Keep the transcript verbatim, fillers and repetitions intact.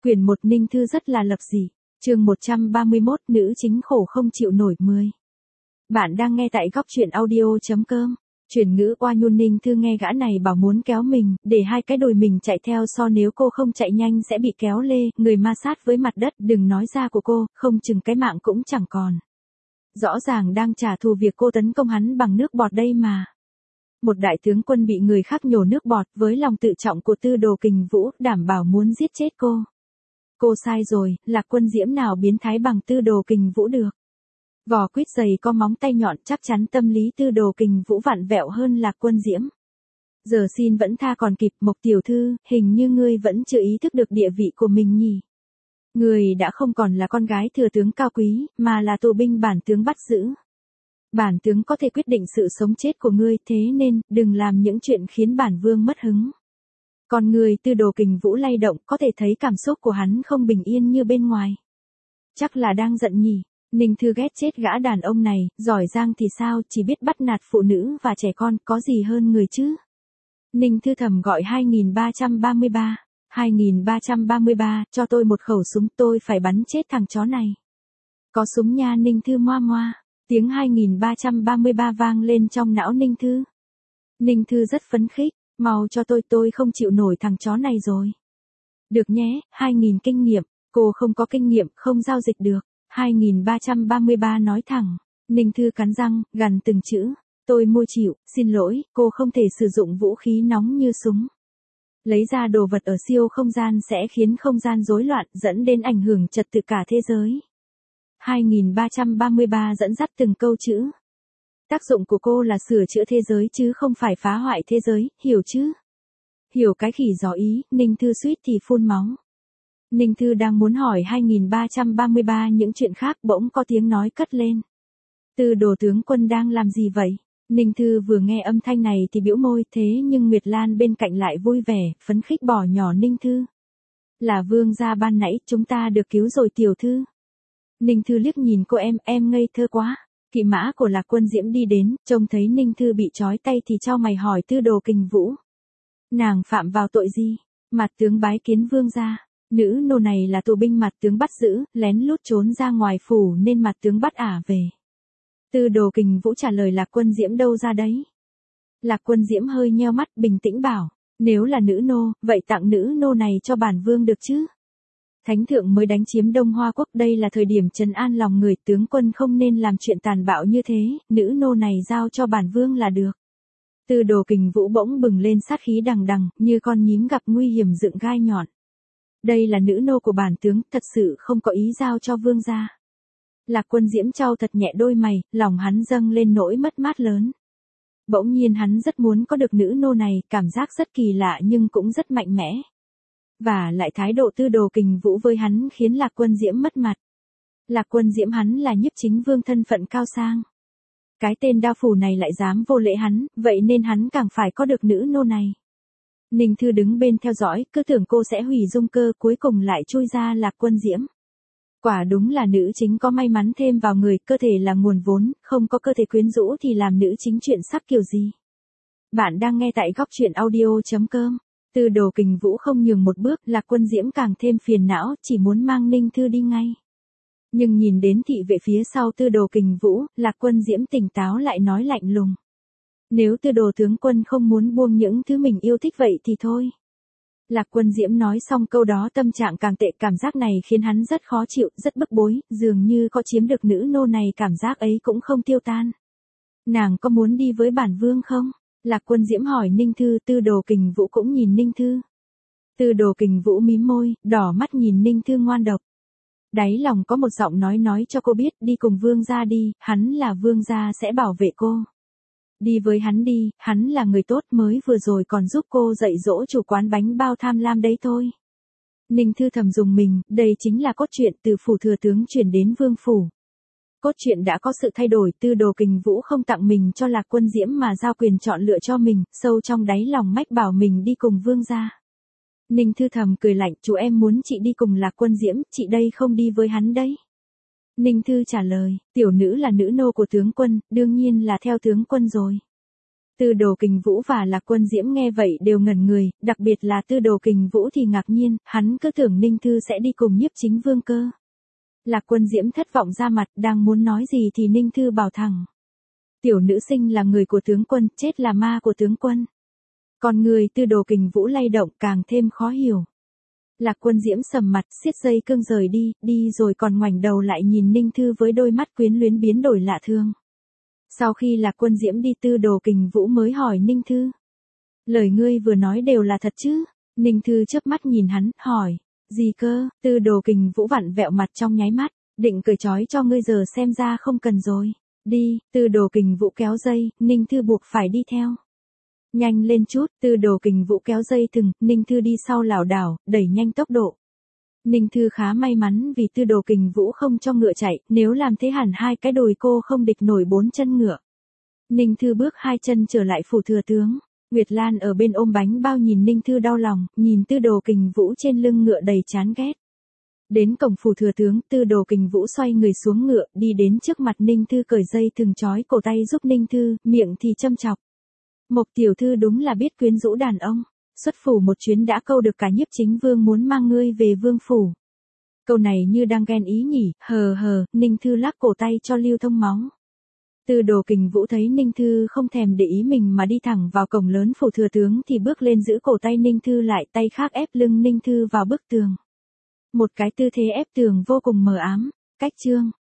Quyển một Ninh Thư rất là lập dị. Chương một trăm ba mươi mốt Nữ chính khổ không chịu nổi mười. Bạn đang nghe tại góc truyện audio.com. Chuyển ngữ oa nhu. Ninh Thư nghe gã này bảo muốn kéo mình, để hai cái đùi mình chạy theo so nếu cô không chạy nhanh sẽ bị kéo lê, người ma sát với mặt đất, đừng nói ra của cô, không chừng cái mạng cũng chẳng còn. Rõ ràng đang trả thù việc cô tấn công hắn bằng nước bọt đây mà. Một đại tướng quân bị người khác nhổ nước bọt với lòng tự trọng của Tư Đồ Kình Vũ, đảm bảo muốn giết chết cô. Cô sai rồi, Lạc Quân Diễm nào biến thái bằng Tư Đồ Kình Vũ được. Vỏ quýt dày có móng tay nhọn, chắc chắn tâm lý Tư Đồ Kình Vũ vặn vẹo hơn Lạc Quân Diễm. Giờ xin vẫn tha còn kịp. Mộc tiểu thư, hình như ngươi vẫn chưa ý thức được địa vị của mình nhỉ. Ngươi đã không còn là con gái thừa tướng cao quý, mà là tù binh bản tướng bắt giữ. Bản tướng có thể quyết định sự sống chết của ngươi, thế nên, đừng làm những chuyện khiến bản vương mất hứng. Còn người Tư Đồ Kình Vũ lay động, có thể thấy cảm xúc của hắn không bình yên như bên ngoài. Chắc là đang giận nhỉ. Ninh Thư ghét chết gã đàn ông này, giỏi giang thì sao, chỉ biết bắt nạt phụ nữ và trẻ con, có gì hơn người chứ. Ninh Thư thầm gọi hai nghìn ba trăm ba mươi ba. hai nghìn ba trăm ba mươi ba, cho tôi một khẩu súng, tôi phải bắn chết thằng chó này. Có súng nha. Ninh Thư moa moa. Tiếng hai nghìn ba trăm ba mươi ba vang lên trong não Ninh Thư. Ninh Thư rất phấn khích, mau cho tôi, tôi không chịu nổi thằng chó này rồi. Được nhé, hai nghìn kinh nghiệm, cô không có kinh nghiệm, không giao dịch được. hai nghìn ba trăm ba mươi ba nói thẳng. Ninh Thư cắn răng, gằn từng chữ. Tôi mua chịu, xin lỗi, cô không thể sử dụng vũ khí nóng như súng. Lấy ra đồ vật ở siêu không gian sẽ khiến không gian rối loạn, dẫn đến ảnh hưởng trật tự cả thế giới. hai nghìn ba trăm ba mươi ba dẫn dắt từng câu chữ. Tác dụng của cô là sửa chữa thế giới chứ không phải phá hoại thế giới, hiểu chứ? Hiểu cái khỉ gió ý. Ninh Thư suýt thì phun máu. Ninh Thư đang muốn hỏi hai nghìn ba trăm ba mươi ba những chuyện khác, bỗng có tiếng nói cất lên. Tư Đồ tướng quân đang làm gì vậy? Ninh Thư vừa nghe âm thanh này thì bĩu môi, thế nhưng Nguyệt Lan bên cạnh lại vui vẻ, phấn khích bỏ nhỏ Ninh Thư. Là vương gia ban nãy, chúng ta được cứu rồi tiểu thư. Ninh Thư liếc nhìn cô em, em ngây thơ quá. Kỵ mã của Lạc Quân Diễm đi đến, trông thấy Ninh Thư bị trói tay thì chau mày hỏi Tư Đồ Kình Vũ. Nàng phạm vào tội gì? Mặt tướng bái kiến vương gia. Nữ nô này là tù binh mặt tướng bắt giữ, lén lút trốn ra ngoài phủ nên mặt tướng bắt ả về. Tư Đồ Kình Vũ trả lời. Lạc Quân Diễm đâu ra đấy? Lạc Quân Diễm hơi nheo mắt, bình tĩnh bảo. Nếu là nữ nô, vậy tặng nữ nô này cho bản vương được chứ? Thánh thượng mới đánh chiếm Đông Hoa Quốc, đây là thời điểm trấn an lòng người, tướng quân không nên làm chuyện tàn bạo như thế, nữ nô này giao cho bản vương là được. Tư Đồ Kình Vũ bỗng bừng lên sát khí đằng đằng, như con nhím gặp nguy hiểm dựng gai nhọn. Đây là nữ nô của bản tướng, thật sự không có ý giao cho vương gia. Lạc Quân Diễm chau thật nhẹ đôi mày, lòng hắn dâng lên nỗi mất mát lớn. Bỗng nhiên hắn rất muốn có được nữ nô này, cảm giác rất kỳ lạ nhưng cũng rất mạnh mẽ. Và lại thái độ Tư Đồ Kình Vũ với hắn khiến Lạc Quân Diễm mất mặt. Lạc Quân Diễm hắn là nhiếp chính vương thân phận cao sang. Cái tên đao phủ này lại dám vô lễ hắn, vậy nên hắn càng phải có được nữ nô này. Ninh Thư đứng bên theo dõi, cứ tưởng cô sẽ hủy dung cơ, cuối cùng lại chui ra Lạc Quân Diễm. Quả đúng là nữ chính có may mắn thêm vào người, cơ thể là nguồn vốn, không có cơ thể quyến rũ thì làm nữ chính chuyện sắc kiểu gì. Bạn đang nghe tại góc truyện audio.com. Tư Đồ Kình Vũ không nhường một bước, Lạc Quân Diễm càng thêm phiền não, chỉ muốn mang Ninh Thư đi ngay. Nhưng nhìn đến thị vệ phía sau Tư Đồ Kình Vũ, Lạc Quân Diễm tỉnh táo lại nói lạnh lùng. Nếu Tư Đồ tướng quân không muốn buông những thứ mình yêu thích vậy thì thôi. Lạc Quân Diễm nói xong câu đó tâm trạng càng tệ, cảm giác này khiến hắn rất khó chịu, rất bức bối, dường như có chiếm được nữ nô này cảm giác ấy cũng không tiêu tan. Nàng có muốn đi với bản vương không? Lạc Quân Diễm hỏi Ninh Thư. Tư Đồ Kình Vũ cũng nhìn Ninh Thư. Tư Đồ Kình Vũ mím môi, đỏ mắt nhìn Ninh Thư ngoan độc. Đáy lòng có một giọng nói nói cho cô biết, đi cùng vương gia đi, hắn là vương gia sẽ bảo vệ cô. Đi với hắn đi, hắn là người tốt, mới vừa rồi còn giúp cô dạy dỗ chủ quán bánh bao tham lam đấy thôi. Ninh Thư thầm dùng mình, đây chính là cốt truyện từ phủ thừa tướng chuyển đến vương phủ. Cốt truyện đã có sự thay đổi, Tư Đồ Kình Vũ không tặng mình cho Lạc Quân Diễm mà giao quyền chọn lựa cho mình, sâu trong đáy lòng mách bảo mình đi cùng vương gia. Ninh Thư thầm cười lạnh, chú em muốn chị đi cùng Lạc Quân Diễm, chị đây không đi với hắn đấy. Ninh Thư trả lời, tiểu nữ là nữ nô của tướng quân, đương nhiên là theo tướng quân rồi. Tư Đồ Kình Vũ và Lạc Quân Diễm nghe vậy đều ngẩn người, đặc biệt là Tư Đồ Kình Vũ thì ngạc nhiên, hắn cứ tưởng Ninh Thư sẽ đi cùng Nhiếp Chính Vương cơ. Lạc Quân Diễm thất vọng ra mặt, đang muốn nói gì thì Ninh Thư bảo thẳng. Tiểu nữ sinh là người của tướng quân, chết là ma của tướng quân. Còn người Tư Đồ Kình Vũ lay động càng thêm khó hiểu. Lạc Quân Diễm sầm mặt, siết dây cương rời đi, đi rồi còn ngoảnh đầu lại nhìn Ninh Thư với đôi mắt quyến luyến biến đổi lạ thường. Sau khi Lạc Quân Diễm đi, Tư Đồ Kình Vũ mới hỏi Ninh Thư. Lời ngươi vừa nói đều là thật chứ? Ninh Thư chớp mắt nhìn hắn, hỏi. Gì cơ? Tư Đồ Kình Vũ vặn vẹo mặt trong nháy mắt, định cởi trói cho ngươi giờ xem ra không cần rồi. Đi, Tư Đồ Kình Vũ kéo dây, Ninh Thư buộc phải đi theo. Nhanh lên chút, Tư Đồ Kình Vũ kéo dây thừng, Ninh Thư đi sau lảo đảo, đẩy nhanh tốc độ. Ninh Thư khá may mắn vì Tư Đồ Kình Vũ không cho ngựa chạy, nếu làm thế hẳn hai cái đùi cô không địch nổi bốn chân ngựa. Ninh Thư bước hai chân trở lại phủ thừa tướng. Nguyệt Lan ở bên ôm bánh bao nhìn Ninh Thư đau lòng, nhìn Tư Đồ Kình Vũ trên lưng ngựa đầy chán ghét. Đến cổng phủ thừa tướng, Tư Đồ Kình Vũ xoay người xuống ngựa, đi đến trước mặt Ninh Thư cởi dây thừng trói cổ tay giúp Ninh Thư, miệng thì châm chọc. Mộc tiểu thư đúng là biết quyến rũ đàn ông, xuất phủ một chuyến đã câu được cả Nhiếp Chính Vương muốn mang ngươi về vương phủ. Câu này như đang ghen ý nhỉ, hờ hờ, Ninh Thư lắc cổ tay cho lưu thông máu. Tư Đồ Kình Vũ thấy Ninh Thư không thèm để ý mình mà đi thẳng vào cổng lớn phủ thừa tướng thì bước lên giữ cổ tay Ninh Thư lại, tay khác ép lưng Ninh Thư vào bức tường. Một cái tư thế ép tường vô cùng mờ ám. Cách chương